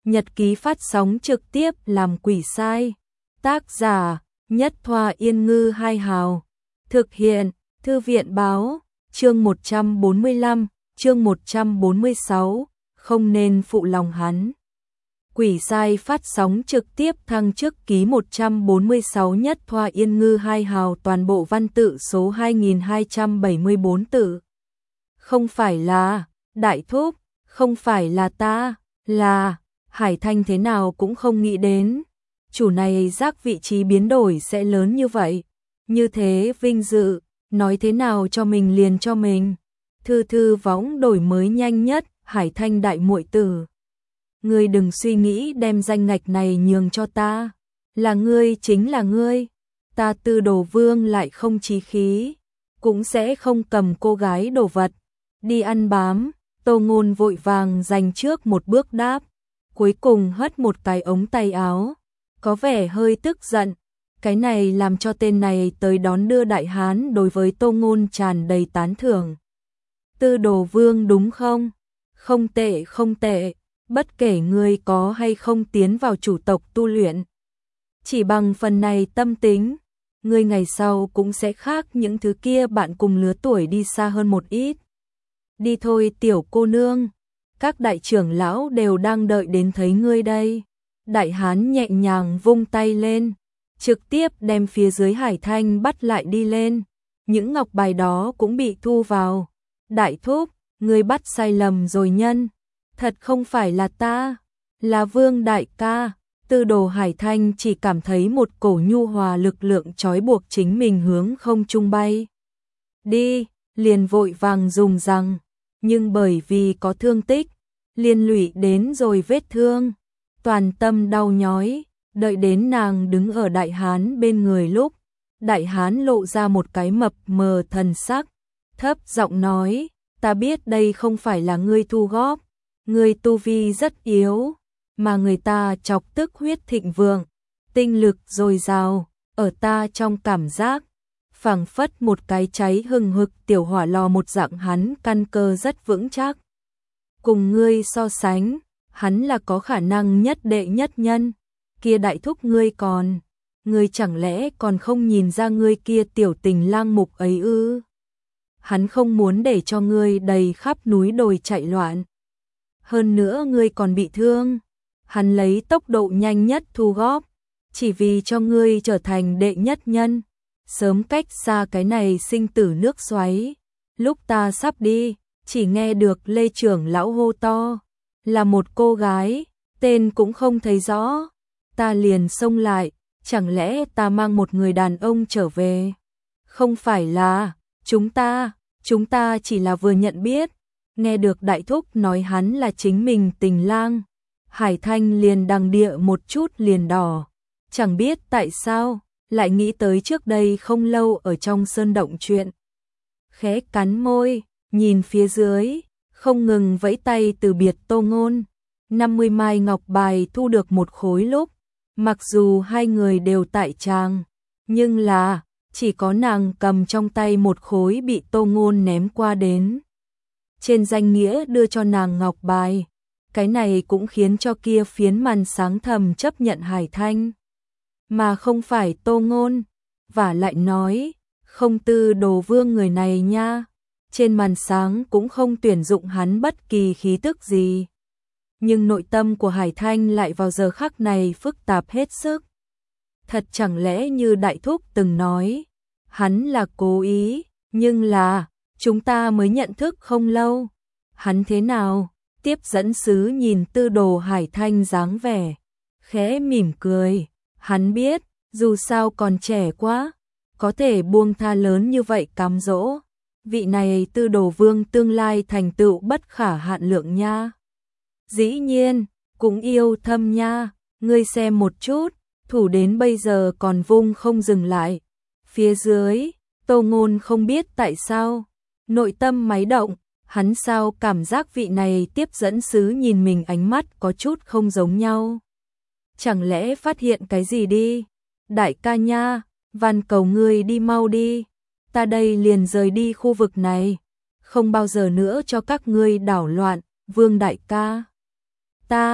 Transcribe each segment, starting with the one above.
Nhật ký phát sóng trực tiếp làm quỷ sai. Tác giả Nhất Thoa Yên Ngư Hai Hào. Thực hiện Thư viện Báo. Chương 145, chương 146, không nên phụ lòng hắn. Quỷ sai phát sóng trực tiếp thăng chức ký 146 Nhất Thoa Yên Ngư Hai Hào, toàn bộ văn tự số 2274 tự. Không phải là Đại Thúc, không phải là ta, là Hải Thanh thế nào cũng không nghĩ đến. Chủ này giác vị trí biến đổi sẽ lớn như vậy. Như thế vinh dự, nói thế nào cho mình liền cho mình. Thư võng đổi mới nhanh nhất, Hải Thanh đại muội tử. Ngươi đừng suy nghĩ đem danh ngạch này nhường cho ta. Là ngươi chính là ngươi. Ta Tư Đồ Vương lại không chí khí, cũng sẽ không cầm cô gái đồ vật đi ăn bám. Tô Ngôn vội vàng giành trước một bước đáp, cuối cùng hất một cái ống tay áo, có vẻ hơi tức giận. Cái này làm cho tên này tới đón đưa đại hán đối với Tô Ngôn tràn đầy tán thưởng. Tư Đồ Vương đúng không? Không tệ không tệ, bất kể ngươi có hay không tiến vào chủ tộc tu luyện. Chỉ bằng phần này tâm tính, ngươi ngày sau cũng sẽ khác những thứ kia bạn cùng lứa tuổi đi xa hơn một ít. Đi thôi tiểu cô nương, các đại trưởng lão đều đang đợi đến thấy ngươi đây. Đại hán nhẹ nhàng vung tay lên, trực tiếp đem phía dưới Hải Thanh bắt lại đi lên. Những ngọc bài đó cũng bị thu vào. Đại thúc, ngươi bắt sai lầm rồi nhân. Thật không phải là ta, là Vương đại ca. Tư Đồ Hải Thanh chỉ cảm thấy một cổ nhu hòa lực lượng trói buộc chính mình hướng không trung bay đi, liền vội vàng dùng rằng, nhưng bởi vì có thương tích, liên lụy đến rồi vết thương, toàn tâm đau nhói. Đợi đến nàng đứng ở đại hán bên người lúc, đại hán lộ ra một cái mập mờ thần sắc, thấp giọng nói, ta biết đây không phải là ngươi thu góp, ngươi tu vi rất yếu, mà người ta chọc tức huyết thịnh vượng, tinh lực dồi dào, ở ta trong cảm giác, phảng phất một cái cháy hừng hực tiểu hỏa lò một dạng, hắn căn cơ rất vững chắc. Cùng ngươi so sánh, hắn là có khả năng nhất đệ nhất nhân. Kia đại thúc ngươi chẳng lẽ còn không nhìn ra ngươi kia tiểu tình lang mục ấy ư? Hắn không muốn để cho ngươi đầy khắp núi đồi chạy loạn. Hơn nữa ngươi còn bị thương. Hắn lấy tốc độ nhanh nhất thu góp, chỉ vì cho ngươi trở thành đệ nhất nhân, sớm cách xa cái này sinh tử nước xoáy. Lúc ta sắp đi, chỉ nghe được Lê trưởng lão hô to, là một cô gái, tên cũng không thấy rõ. Ta liền xông lại, chẳng lẽ ta mang một người đàn ông trở về? Không phải là, chúng ta chỉ là vừa nhận biết. Nghe được đại thúc nói hắn là chính mình tình lang, Hải Thanh liền đằng địa một chút liền đỏ. Chẳng biết tại sao, lại nghĩ tới trước đây không lâu ở trong sơn động chuyện. Khẽ cắn môi, nhìn phía dưới, không ngừng vẫy tay từ biệt Tô Ngôn. 50 mai ngọc bài thu được một khối lúc, mặc dù hai người đều tại tràng, nhưng là chỉ có nàng cầm trong tay một khối bị Tô Ngôn ném qua đến. Trên danh nghĩa đưa cho nàng ngọc bài, cái này cũng khiến cho kia phiến màn sáng thầm chấp nhận Hải Thanh, mà không phải Tô Ngôn. Và lại nói, không Tư Đồ Vương người này nha, trên màn sáng cũng không tuyển dụng hắn bất kỳ khí tức gì. Nhưng nội tâm của Hải Thanh lại vào giờ khắc này phức tạp hết sức. Thật chẳng lẽ như đại thúc từng nói, hắn là cố ý, nhưng là, chúng ta mới nhận thức không lâu. Hắn thế nào? Tiếp dẫn sứ nhìn Tư Đồ Hải Thanh dáng vẻ, khẽ mỉm cười. Hắn biết, dù sao còn trẻ quá, có thể buông tha lớn như vậy cám dỗ. Vị này Tư Đồ Vương tương lai thành tựu bất khả hạn lượng nha. Dĩ nhiên, cũng yêu thâm nha, ngươi xem một chút, thủ đến bây giờ còn vung không dừng lại. Phía dưới, Tô Ngôn không biết tại sao, nội tâm máy động, hắn sao cảm giác vị này tiếp dẫn sứ nhìn mình ánh mắt có chút không giống nhau. Chẳng lẽ phát hiện cái gì đi? Đại ca nha, van cầu ngươi đi mau đi, ta đây liền rời đi khu vực này, không bao giờ nữa cho các ngươi đảo loạn. Vương đại ca,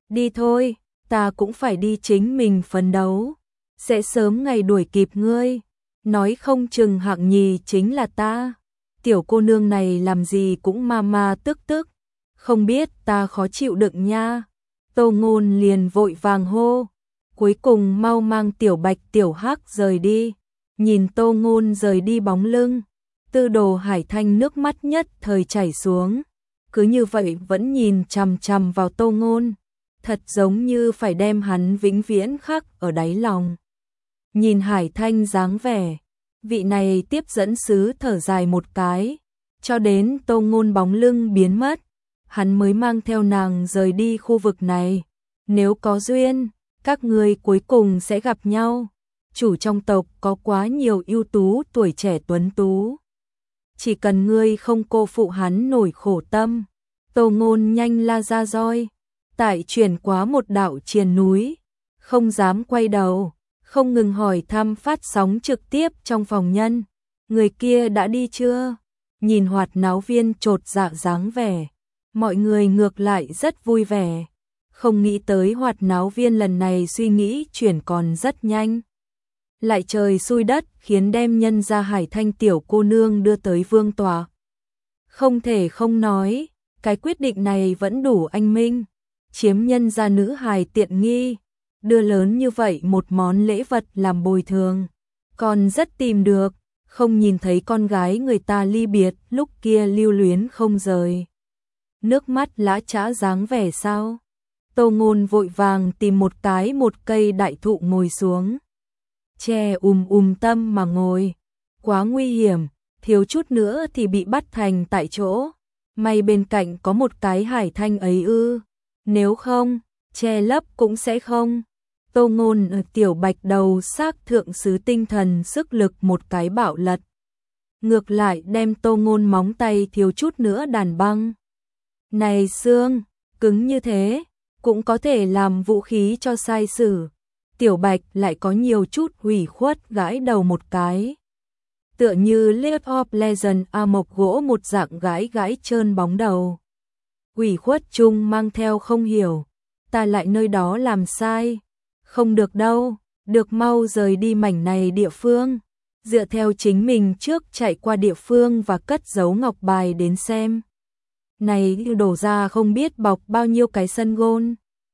Đi thôi, ta cũng phải đi chính mình phấn đấu, sẽ sớm ngày đuổi kịp ngươi, nói không chừng hạng nhì chính là ta. Tiểu cô nương này làm gì cũng ma ma tức tức, không biết ta khó chịu đựng nha. Tô Ngôn liền vội vàng hô, cuối cùng mau mang Tiểu Bạch Tiểu Hắc rời đi. Nhìn Tô Ngôn rời đi bóng lưng, Tư Đồ Hải Thanh nước mắt nhất thời chảy xuống, cứ như vậy vẫn nhìn chằm chằm vào Tô Ngôn, thật giống như phải đem hắn vĩnh viễn khắc ở đáy lòng. Nhìn Hải Thanh dáng vẻ, vị này tiếp dẫn sứ thở dài một cái, cho đến Tô Ngôn bóng lưng biến mất, hắn mới mang theo nàng rời đi khu vực này. Nếu có duyên, các ngươi cuối cùng sẽ gặp nhau. Chủ trong tộc có quá nhiều ưu tú tuổi trẻ tuấn tú. Chỉ cần ngươi không cô phụ hắn nổi khổ tâm. Tô Ngôn nhanh la ra roi, tại chuyển qua một đạo triền núi, không dám quay đầu, không ngừng hỏi thăm phát sóng trực tiếp trong phòng nhân. Người kia đã đi chưa? Nhìn hoạt náo viên chột dạ dáng vẻ, mọi người ngược lại rất vui vẻ. Không nghĩ tới hoạt náo viên lần này suy nghĩ chuyển còn rất nhanh. Lại trời xui đất khiến đem nhân ra Hải Thanh tiểu cô nương đưa tới vương tòa. Không thể không nói, cái quyết định này vẫn đủ anh minh, chiếm nhân gia nữ hài tiện nghi, đưa lớn như vậy một món lễ vật làm bồi thường, còn rất tìm được, không nhìn thấy con gái người ta ly biệt lúc kia lưu luyến không rời. Nước mắt lã chã dáng vẻ sao? Tô Ngôn vội vàng tìm một cây đại thụ ngồi xuống. Che tâm mà ngồi, quá nguy hiểm, thiếu chút nữa thì bị bắt thành tại chỗ. May bên cạnh có một cái Hải Thanh ấy ư, nếu không, che lấp cũng sẽ không. Tô Ngôn ở Tiểu Bạch đầu xác thượng sứ tinh thần sức lực một cái bạo lật. Ngược lại đem Tô Ngôn móng tay thiếu chút nữa đàn băng. Này xương, cứng như thế, cũng có thể làm vũ khí cho sai sử. Tiểu Bạch lại có nhiều chút hủy khuất gãi đầu một cái. Tựa như League of Legends mộc gỗ một dạng gãi trơn bóng đầu. Hủy khuất chung mang theo không hiểu, ta lại nơi đó làm sai. Không được đâu, được mau rời đi mảnh này địa phương. Dựa theo chính mình trước chạy qua địa phương và cất giấu ngọc bài đến xem. Này đổ ra không biết bọc bao nhiêu cái sân gôn.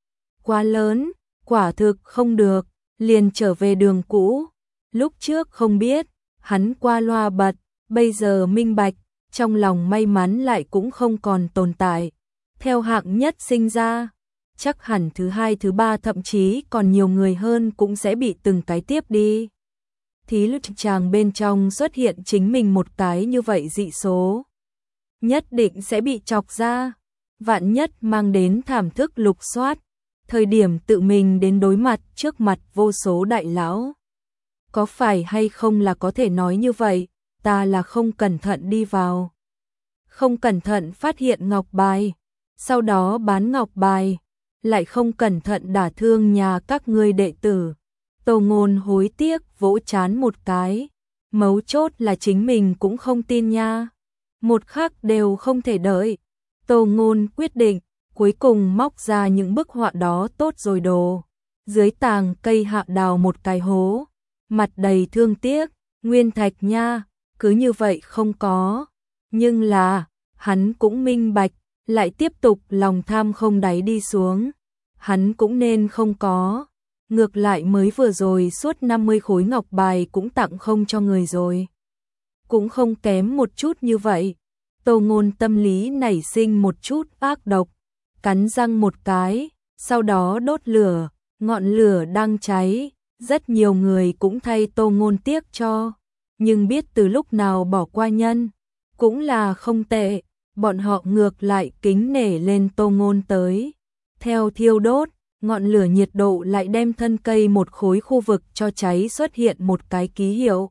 Quá lớn, quả thực không được, liền trở về đường cũ. Lúc trước không biết, hắn qua loa bật, bây giờ minh bạch, trong lòng may mắn lại cũng không còn tồn tại. Theo hạng nhất sinh ra, chắc hẳn thứ hai thứ ba thậm chí còn nhiều người hơn cũng sẽ bị từng cái tiếp đi. Thí lực chàng bên trong xuất hiện chính mình một cái như vậy dị số, nhất định sẽ bị chọc ra, vạn nhất mang đến thảm thức lục soát, thời điểm tự mình đến đối mặt trước mặt vô số đại lão. Có phải hay không là có thể nói như vậy, ta là không cẩn thận đi vào. Không cẩn thận phát hiện ngọc bài, sau đó bán ngọc bài, lại không cẩn thận đả thương nhà các ngươi đệ tử. Tô Ngôn hối tiếc vỗ chán một cái, mấu chốt là chính mình cũng không tin nha. Một khắc đều không thể đợi. Tô Ngôn quyết định, cuối cùng móc ra những bức họa đó tốt rồi đồ. Dưới tàng cây hạ đào một cái hố, mặt đầy thương tiếc, nguyên thạch nha, cứ như vậy không có. Nhưng là, hắn cũng minh bạch, lại tiếp tục lòng tham không đáy đi xuống. Hắn cũng nên không có. Ngược lại mới vừa rồi suốt 50 khối ngọc bài cũng tặng không cho người rồi. Cũng không kém một chút như vậy. Tô Ngôn tâm lý nảy sinh một chút ác độc, cắn răng một cái, sau đó đốt lửa, ngọn lửa đang cháy, rất nhiều người cũng thay Tô Ngôn tiếc cho, nhưng biết từ lúc nào bỏ qua nhân, cũng là không tệ, bọn họ ngược lại kính nể lên Tô Ngôn tới. Theo thiêu đốt, ngọn lửa nhiệt độ lại đem thân cây một khối khu vực cho cháy xuất hiện một cái ký hiệu.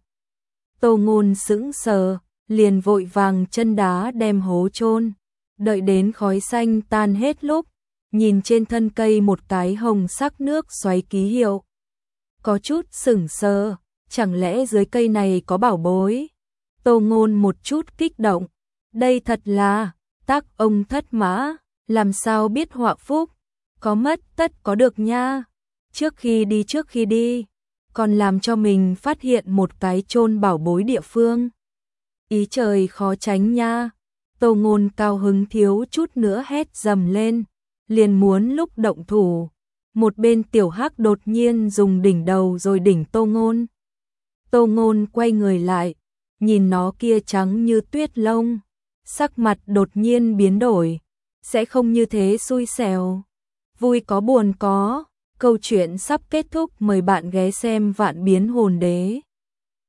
Tô Ngôn sững sờ, liền vội vàng chân đá đem hố chôn, đợi đến khói xanh tan hết lúc, nhìn trên thân cây một cái hồng sắc nước xoáy ký hiệu. Có chút sững sờ, chẳng lẽ dưới cây này có bảo bối? Tô Ngôn một chút kích động, đây thật là tác ông thất mã, làm sao biết họa phúc, có mất tất có được nha. Trước khi đi, còn làm cho mình phát hiện một cái chôn bảo bối địa phương. Ý trời khó tránh nha. Tô Ngôn cao hứng thiếu chút nữa hét dầm lên, liền muốn lúc động thủ. Một bên Tiểu Hắc đột nhiên dùng đỉnh đầu rồi đỉnh Tô Ngôn. Tô Ngôn quay người lại, nhìn nó kia trắng như tuyết lông, sắc mặt đột nhiên biến đổi, sẽ không như thế xui xẻo. Vui có buồn có, câu chuyện sắp kết thúc, mời bạn ghé xem Vạn Biến Hồn Đế.